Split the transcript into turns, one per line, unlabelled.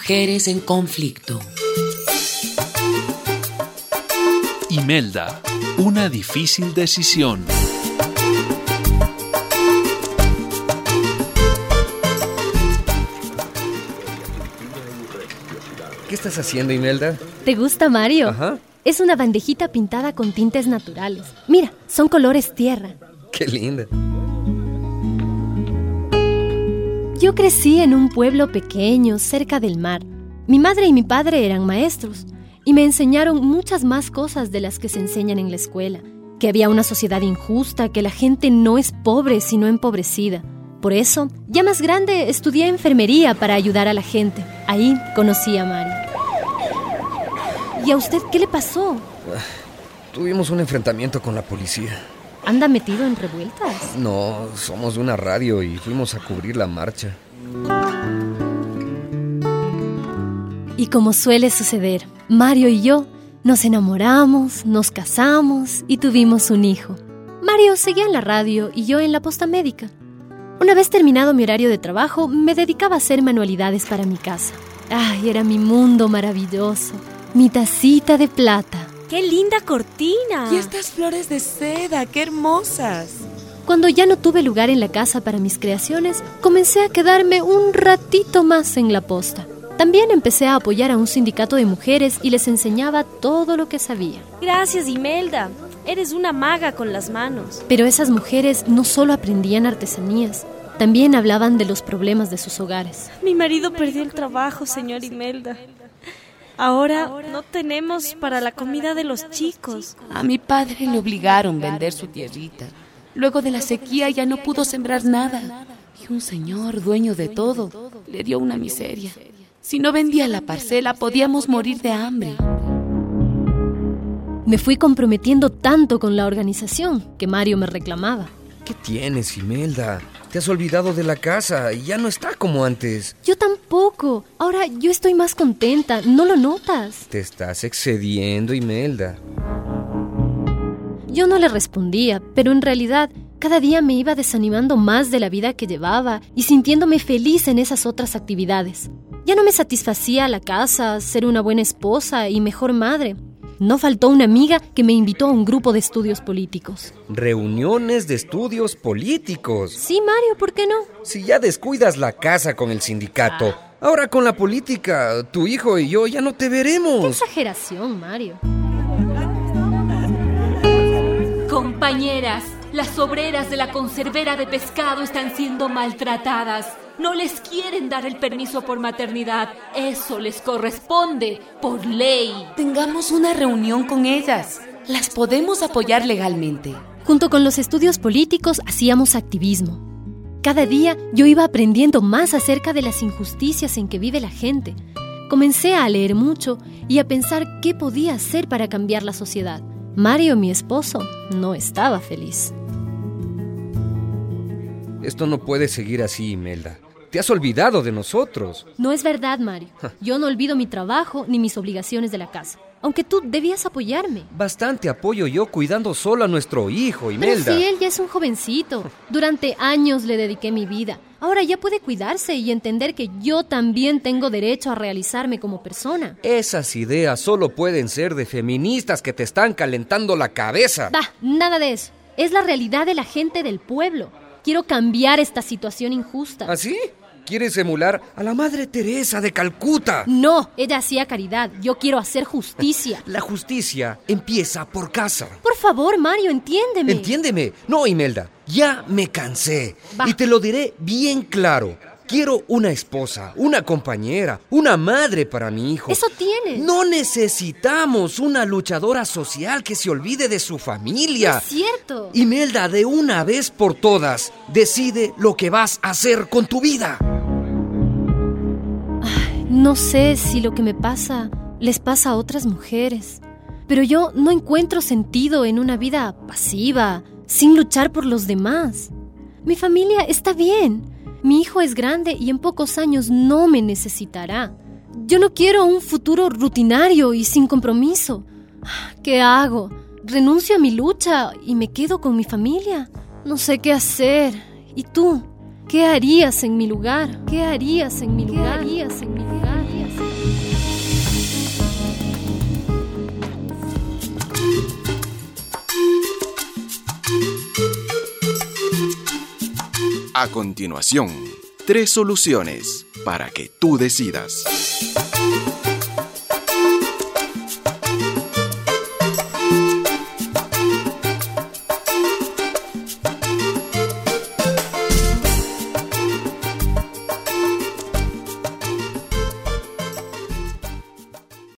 Mujeres en conflicto.
Imelda, una difícil decisión.
¿Qué estás haciendo, Imelda?
¿Te gusta, Mario?
Ajá.
Es una bandejita pintada con tintes naturales. Mira, son colores tierra.
Qué linda.
Yo crecí en un pueblo pequeño, cerca del mar. Mi madre y mi padre eran maestros y me enseñaron muchas más cosas de las que se enseñan en la escuela. Que había una sociedad injusta, que la gente no es pobre, sino empobrecida. Por eso, ya más grande, estudié enfermería para ayudar a la gente. Ahí conocí a Mario. ¿Y a usted qué le pasó?
Tuvimos un enfrentamiento con la policía.
¿Anda metido en revueltas?
No, somos de una radio y fuimos a cubrir la marcha.
Y como suele suceder, Mario y yo nos enamoramos, nos casamos y tuvimos un hijo. Mario seguía en la radio y yo en la posta médica. Una vez terminado mi horario de trabajo, me dedicaba a hacer manualidades para mi casa. ¡Ay, era mi mundo maravilloso! Mi tacita de plata.
¡Qué linda cortina!
Y estas flores de seda, qué hermosas.
Cuando ya no tuve lugar en la casa para mis creaciones, comencé a quedarme un ratito más en la posta. También empecé a apoyar a un sindicato de mujeres y les enseñaba todo lo que sabía.
Gracias, Imelda. Eres una maga con las manos.
Pero esas mujeres no solo aprendían artesanías, también hablaban de los problemas de sus hogares.
Mi marido perdió el trabajo, señor Imelda. Ahora no tenemos para la comida de los chicos.
A mi padre le obligaron a vender su tierrita. Luego de la sequía ya no pudo sembrar nada. Y un señor, dueño de todo, le dio una miseria. Si no vendía la parcela, podíamos morir de hambre.
Me fui comprometiendo tanto con la organización que Mario me reclamaba.
¿Qué tienes, Imelda? Te has olvidado de la casa y ya no está como antes.
Yo tampoco. Ahora yo estoy más contenta. ¿No lo notas?
Te estás excediendo, Imelda.
Yo no le respondía, pero en realidad cada día me iba desanimando más de la vida que llevaba y sintiéndome feliz en esas otras actividades. Ya no me satisfacía la casa, ser una buena esposa y mejor madre. No faltó una amiga que me invitó a un grupo de estudios políticos.
Reuniones de estudios políticos.
Sí, Mario, ¿por qué no?
Si ya descuidas la casa con el sindicato, ahora con la política, tu hijo y yo ya no te veremos.
¡Qué exageración, Mario!
Compañeras, las obreras de la conservera de pescado están siendo maltratadas. No les quieren dar el permiso por maternidad. Eso les corresponde por ley.
Tengamos una reunión con ellas. Las podemos apoyar legalmente.
Junto con los estudios políticos hacíamos activismo. Cada día yo iba aprendiendo más acerca de las injusticias en que vive la gente. Comencé a leer mucho y a pensar qué podía hacer para cambiar la sociedad. Mario, mi esposo, no estaba feliz.
Esto no puede seguir así, Imelda. Te has olvidado de nosotros.
No es verdad, Mario. Yo no olvido mi trabajo ni mis obligaciones de la casa. Aunque tú debías apoyarme.
Bastante apoyo yo cuidando solo a nuestro hijo, Imelda.
Pero si él ya es un jovencito. Durante años le dediqué mi vida. Ahora ya puede cuidarse y entender que yo también tengo derecho a realizarme como persona.
Esas ideas solo pueden ser de feministas que te están calentando la cabeza.
Bah, nada de eso. Es la realidad de la gente del pueblo. Quiero cambiar esta situación injusta.
¿Ah, sí? ¿Quieres emular a la Madre Teresa de Calcuta?
No, ella hacía caridad. Yo quiero hacer justicia.
La justicia empieza por casa.
Por favor, Mario, entiéndeme.
Entiéndeme. No, Imelda, ya me cansé.
Bah.
Y te lo diré bien claro. Quiero una esposa, una compañera, una madre para mi hijo.
Eso tienes.
No necesitamos una luchadora social que se olvide de su familia.
Es cierto.
Imelda, de una vez por todas, decide lo que vas a hacer con tu vida.
No sé si lo que me pasa les pasa a otras mujeres, pero yo no encuentro sentido en una vida pasiva, sin luchar por los demás. Mi familia está bien. Mi hijo es grande y en pocos años no me necesitará. Yo no quiero un futuro rutinario y sin compromiso. ¿Qué hago? ¿Renuncio a mi lucha y me quedo con mi familia? No sé qué hacer. ¿Y tú? ¿Qué harías en mi lugar? ¿Qué harías en mi lugar? ¿Qué harías en mi lugar?
A continuación, 3 soluciones para que tú decidas.